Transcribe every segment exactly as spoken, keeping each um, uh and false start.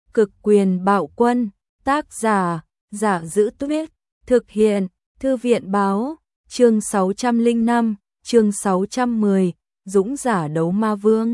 Cực quyền bạo quân, tác giả, Giả Giữ Tuyết, thực hiện, Thư viện báo, chương sáu trăm lẻ năm, chương sáu trăm mười, Dũng giả đấu ma vương.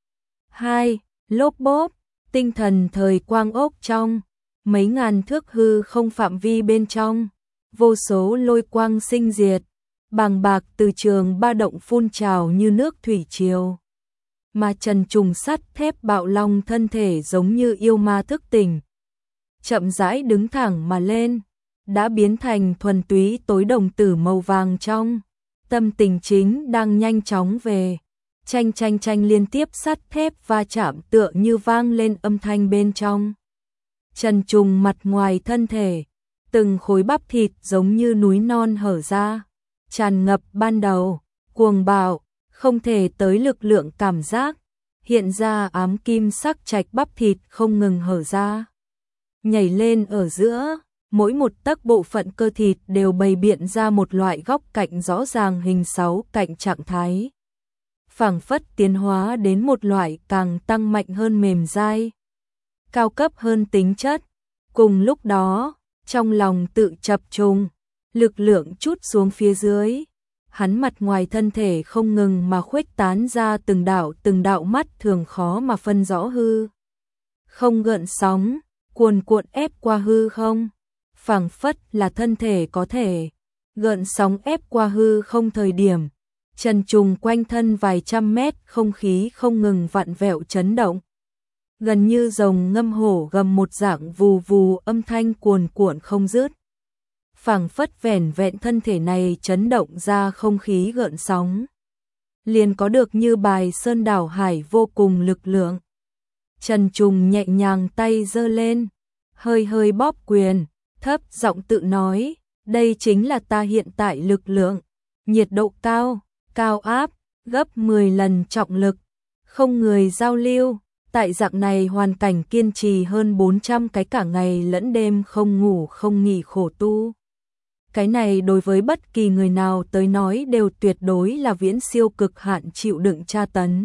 hai. Lốp bốp, tinh thần thời quang ốc trong, mấy ngàn thước hư không phạm vi bên trong, vô số lôi quang sinh diệt, bàng bạc từ trường ba động phun trào như nước thủy triều. Mà trần trùng sắt thép bạo long thân thể giống như yêu ma thức tỉnh, chậm rãi đứng thẳng mà lên, đã biến thành thuần túy tối đồng tử màu vàng trong. Tâm tình chính đang nhanh chóng về, tranh tranh tranh liên tiếp sắt thép va chạm tựa như vang lên âm thanh bên trong. Trần trùng mặt ngoài thân thể, từng khối bắp thịt giống như núi non hở ra, tràn ngập ban đầu, cuồng bạo, không thể tới lực lượng cảm giác, hiện ra ám kim sắc trạch bắp thịt không ngừng hở ra. Nhảy lên ở giữa, mỗi một tấc bộ phận cơ thịt đều bày biện ra một loại góc cạnh rõ ràng hình sáu cạnh trạng thái. Phảng phất tiến hóa đến một loại càng tăng mạnh hơn mềm dai, cao cấp hơn tính chất. Cùng lúc đó, trong lòng tự chập trùng, lực lượng chút xuống phía dưới. Hắn mặt ngoài thân thể không ngừng mà khuếch tán ra từng đạo từng đạo mắt thường khó mà phân rõ hư không gợn sóng, cuồn cuộn ép qua hư không, phảng phất là thân thể có thể gợn sóng ép qua hư không thời điểm. Trần trùng quanh thân vài trăm mét không khí không ngừng vặn vẹo chấn động, gần như rồng ngâm hổ gầm một dạng vù vù âm thanh cuồn cuộn không dứt. Phảng phất vẻn vẹn thân thể này chấn động ra không khí gợn sóng, liền có được như bài sơn đảo hải vô cùng lực lượng. Trần trùng nhẹ nhàng tay giơ lên, hơi hơi bóp quyền, thấp giọng tự nói, đây chính là ta hiện tại lực lượng, nhiệt độ cao, cao áp, gấp mười lần trọng lực, không người giao lưu, tại dạng này hoàn cảnh kiên trì hơn bốn trăm cái cả ngày lẫn đêm không ngủ không nghỉ khổ tu. Cái này đối với bất kỳ người nào tới nói đều tuyệt đối là viễn siêu cực hạn chịu đựng tra tấn.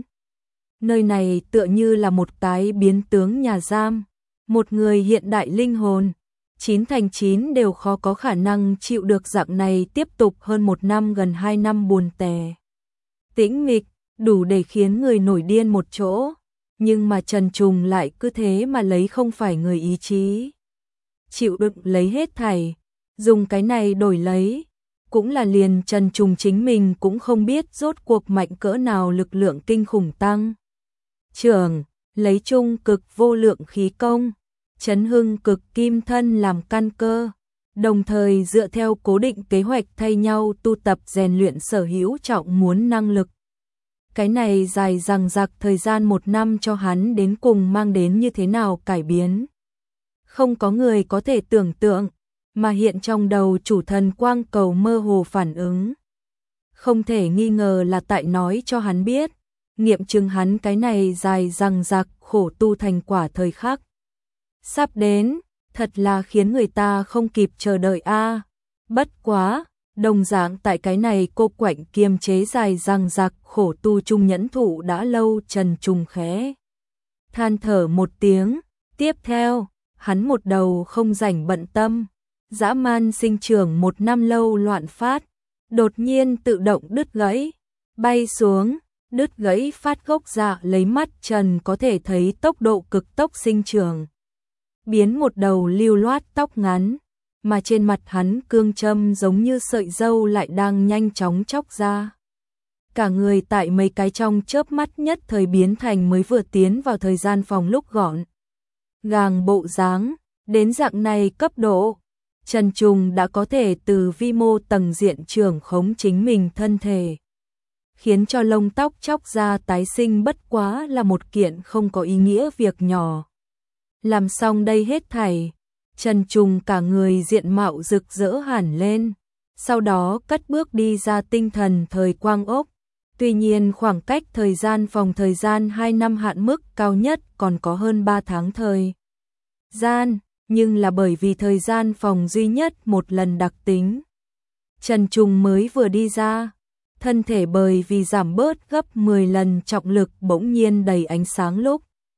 Nơi này tựa như là một cái biến tướng nhà giam, một người hiện đại linh hồn, chín thành chín đều khó có khả năng chịu được dạng này tiếp tục hơn một năm gần hai năm buồn tẻ. Tĩnh mịch, đủ để khiến người nổi điên một chỗ, nhưng mà Trần Trùng lại cứ thế mà lấy không phải người ý chí. Chịu đựng lấy hết thảy, dùng cái này đổi lấy, cũng là liền Trần Trùng chính mình cũng không biết rốt cuộc mạnh cỡ nào lực lượng kinh khủng tăng. Trưởng, lấy trung cực vô lượng khí công, chấn hưng cực kim thân làm căn cơ, đồng thời dựa theo cố định kế hoạch thay nhau tu tập rèn luyện sở hữu trọng muốn năng lực. Cái này dài dằng dặc thời gian một năm cho hắn đến cùng mang đến như thế nào cải biến. Không có người có thể tưởng tượng, mà hiện trong đầu chủ thần quang cầu mơ hồ phản ứng. Không thể nghi ngờ là tại nói cho hắn biết, nghiệm chứng hắn cái này dài dằng dặc khổ tu thành quả thời khắc sắp đến, thật là khiến người ta không kịp chờ đợi a. Bất quá, đồng dạng tại cái này cô quạnh kiềm chế dài dằng dặc khổ tu trung nhẫn thụ đã lâu. Trần Trùng khẽ than thở một tiếng, tiếp theo, hắn một đầu không rảnh bận tâm, dã man sinh trưởng một năm lâu loạn phát, đột nhiên tự động đứt gãy, bay xuống, đứt gãy phát gốc dạ lấy mắt Trần có thể thấy tốc độ cực tốc sinh trưởng, biến một đầu lưu loát tóc ngắn, mà trên mặt hắn cương châm giống như sợi râu lại đang nhanh chóng chóc ra. Cả người tại mấy cái trong chớp mắt nhất thời biến thành mới vừa tiến vào thời gian phòng lúc gọn gàng bộ dáng, đến dạng này cấp độ, Trần Trùng đã có thể từ vi mô tầng diện trưởng khống chính mình thân thể, khiến cho lông tóc chóc ra tái sinh bất quá là một kiện không có ý nghĩa việc nhỏ. Làm xong đây hết thảy, Trần Trùng cả người diện mạo rực rỡ hẳn lên, sau đó cất bước đi ra tinh thần thời quang ốc. Tuy nhiên khoảng cách thời gian phòng thời gian hai năm hạn mức cao nhất còn có hơn ba tháng thời gian, nhưng là bởi vì thời gian phòng duy nhất một lần đặc tính. Trần Trùng mới vừa đi ra, thân thể bởi vì giảm bớt gấp mười lần trọng lực bỗng nhiên đầy ánh sáng lúc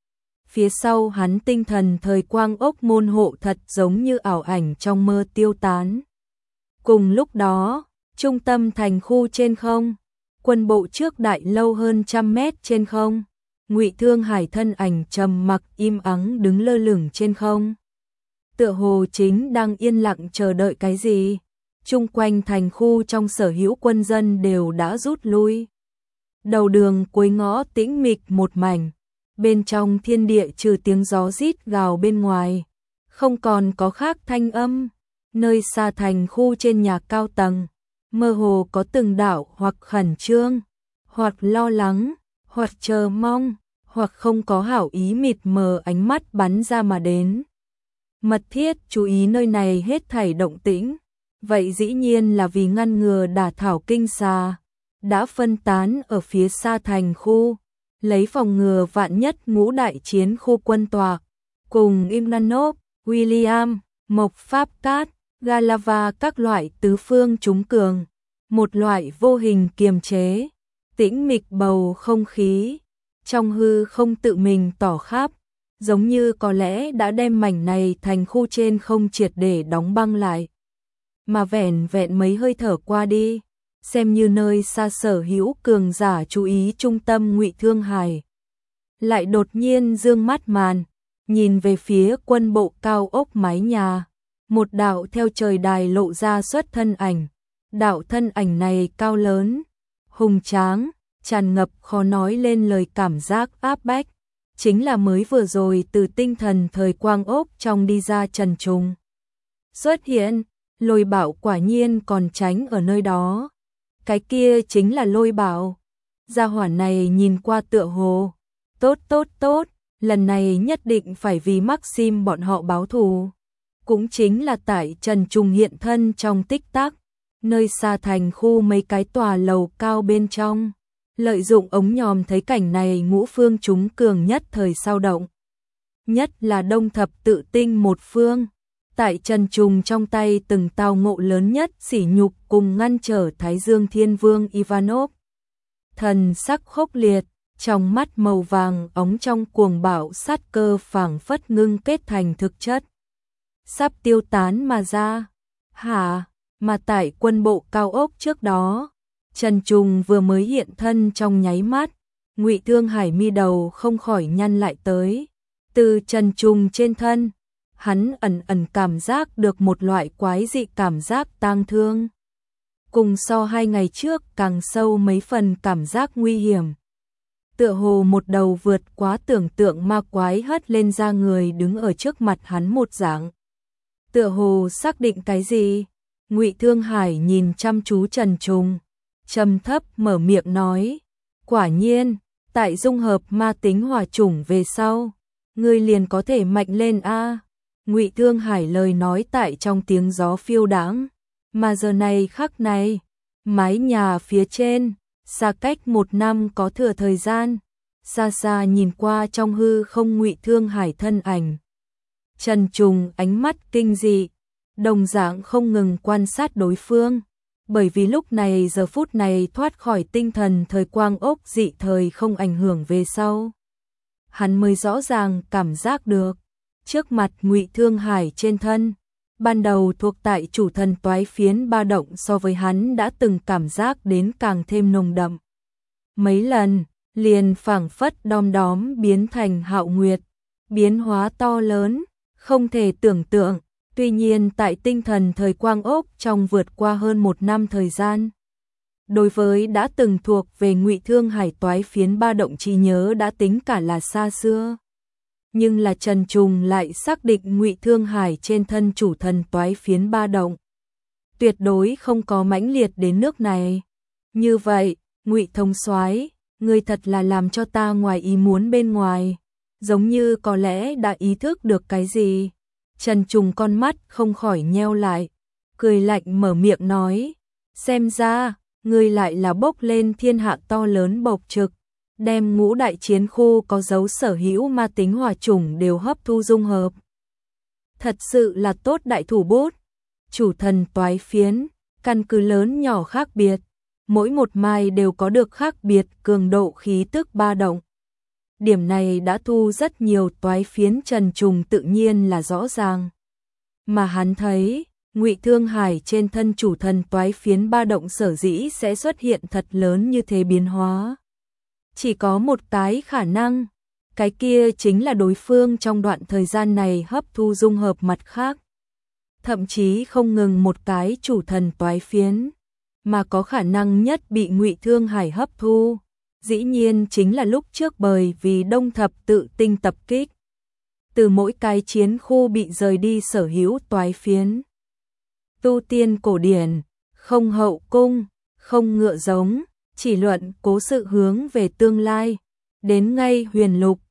phía sau hắn tinh thần thời quang ốc môn hộ thật giống như ảo ảnh trong mơ tiêu tán. Cùng lúc đó, trung tâm thành khu trên không, quân bộ trước đại lâu hơn trăm mét trên không, Ngụy Thương Hải thân ảnh trầm mặc im ắng đứng lơ lửng trên không. Tựa hồ chính đang yên lặng chờ đợi cái gì. Chung quanh thành khu trong sở hữu quân dân đều đã rút lui. Đầu đường cuối ngõ tĩnh mịch một mảnh, bên trong thiên địa trừ tiếng gió rít gào bên ngoài, không còn có khác thanh âm. Nơi xa thành khu trên nhà cao tầng, mơ hồ có từng đạo hoặc khẩn trương, hoặc lo lắng, hoặc chờ mong, hoặc không có hảo ý mịt mờ ánh mắt bắn ra mà đến. Mật thiết chú ý nơi này hết thảy động tĩnh, vậy dĩ nhiên là vì ngăn ngừa đả thảo kinh xà, đã phân tán ở phía xa thành khu, lấy phòng ngừa vạn nhất ngũ đại chiến khu quân tòa, cùng Ivanov, William, Mộc Pháp Cát, Galava các loại tứ phương trúng cường, một loại vô hình kiềm chế, tĩnh mịch bầu không khí, trong hư không tự mình tỏ khắp, giống như có lẽ đã đem mảnh này thành khu trên không triệt để đóng băng lại. Mà vẹn vẹn mấy hơi thở qua đi, xem như nơi xa sở hữu cường giả chú ý trung tâm Ngụy Thương Hải. Lại đột nhiên dương mắt màn, nhìn về phía quân bộ cao ốc mái nhà, một đạo theo trời đài lộ ra xuất thân ảnh. Đạo thân ảnh này cao lớn, hùng tráng, tràn ngập khó nói lên lời cảm giác áp bách, chính là mới vừa rồi từ tinh thần thời quang ốc trong đi ra Trần Trùng. Xuất hiện, Lôi Bảo quả nhiên còn tránh ở nơi đó. Cái kia chính là Lôi Bảo. Gia hỏa này nhìn qua tựa hồ, tốt tốt tốt, lần này nhất định phải vì Maxim bọn họ báo thù. Cũng chính là tại Trần Trùng hiện thân trong tích tắc, nơi xa thành khu mấy cái tòa lầu cao bên trong. Lợi dụng ống nhòm thấy cảnh này ngũ phương chúng cường nhất thời sao động. Nhất là đông thập tự tinh một phương. Tại Trần Trùng trong tay từng tao ngộ lớn nhất sỉ nhục cùng ngăn trở Thái Dương Thiên Vương Ivanov. Thần sắc khốc liệt, trong mắt màu vàng ống trong cuồng bạo sát cơ phảng phất ngưng kết thành thực chất. Sắp tiêu tán mà ra. Hả? Mà tại quân bộ cao ốc trước đó, Trần Trùng vừa mới hiện thân trong nháy mắt, Ngụy Thương Hải mi đầu không khỏi nhăn lại tới. Từ Trần Trùng trên thân, hắn ẩn ẩn cảm giác được một loại quái dị cảm giác tang thương. Cùng so hai ngày trước càng sâu mấy phần cảm giác nguy hiểm. Tựa hồ một đầu vượt quá tưởng tượng ma quái hất lên ra người đứng ở trước mặt hắn một dạng. Tựa hồ xác định cái gì? Ngụy Thương Hải nhìn chăm chú Trần Trùng, trầm thấp mở miệng nói, quả nhiên, tại dung hợp ma tính hỏa chủng về sau, ngươi liền có thể mạnh lên a. Ngụy Thương Hải lời nói tại trong tiếng gió phiêu đãng, mà giờ này khắc này, mái nhà phía trên, xa cách một năm có thừa thời gian, xa xa nhìn qua trong hư không Ngụy Thương Hải thân ảnh. Trần Trùng ánh mắt kinh dị, đồng dạng không ngừng quan sát đối phương, bởi vì lúc này giờ phút này thoát khỏi tinh thần thời quang ốc dị thời không ảnh hưởng về sau. Hắn mới rõ ràng cảm giác được, trước mặt Ngụy Thương Hải trên thân, ban đầu thuộc tại chủ thần toái phiến ba động so với hắn đã từng cảm giác đến càng thêm nồng đậm. Mấy lần, liền phảng phất đom đóm biến thành Hạo Nguyệt, biến hóa to lớn, không thể tưởng tượng. Tuy nhiên tại tinh thần thời quang ốc trong vượt qua hơn một năm thời gian, đối với đã từng thuộc về Ngụy Thương Hải toái phiến ba động trí nhớ đã tính cả là xa xưa. Nhưng là Trần Trùng lại xác định Ngụy Thương Hải trên thân chủ thần toái phiến ba động tuyệt đối không có mãnh liệt đến nước này. Như vậy, Ngụy Thông Soái, ngươi thật là làm cho ta ngoài ý muốn bên ngoài, giống như có lẽ đã ý thức được cái gì. Trần Trùng con mắt không khỏi nheo lại, cười lạnh mở miệng nói, xem ra, ngươi lại là bốc lên thiên hạ to lớn bộc trực, đem ngũ đại chiến khu có dấu sở hữu ma tính hỏa chủng đều hấp thu dung hợp. Thật sự là tốt đại thủ bút. Chủ thần toái phiến, căn cứ lớn nhỏ khác biệt, mỗi một mai đều có được khác biệt cường độ khí tức ba động. Điểm này đã thu rất nhiều toái phiến Trần Trùng tự nhiên là rõ ràng. Mà hắn thấy, Ngụy Thương Hải trên thân chủ thần toái phiến ba động sở dĩ sẽ xuất hiện thật lớn như thế biến hóa. Chỉ có một cái khả năng, cái kia chính là đối phương trong đoạn thời gian này hấp thu dung hợp mặt khác. Thậm chí không ngừng một cái chủ thần toái phiến, mà có khả năng nhất bị Ngụy Thương Hải hấp thu. Dĩ nhiên chính là lúc trước bởi vì Đông Thập Tự Tinh tập kích. Từ mỗi cái chiến khu bị rời đi sở hữu toái phiến. Tu tiên cổ điển, không hậu cung, không ngựa giống, chỉ luận cố sự hướng về tương lai. Đến ngay huyền lục,